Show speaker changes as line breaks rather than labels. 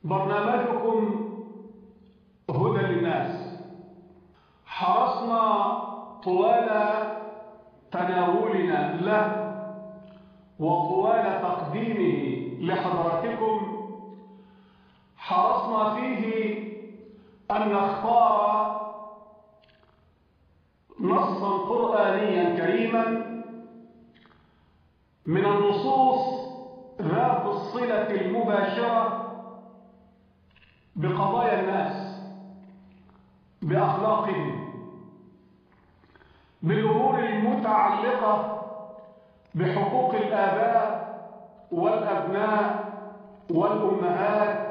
برنامجكم هدى للناس حرصنا طوال تناولنا له وطوال تقديمه لحضراتكم حرصنا فيه أن نختار نصا قرآنيا كريما من النصوص ذات الصلة المباشرة بقضايا الناس، بأخلاقهم، بالأمور المتعلقة بحقوق الآباء والأبناء والأمهات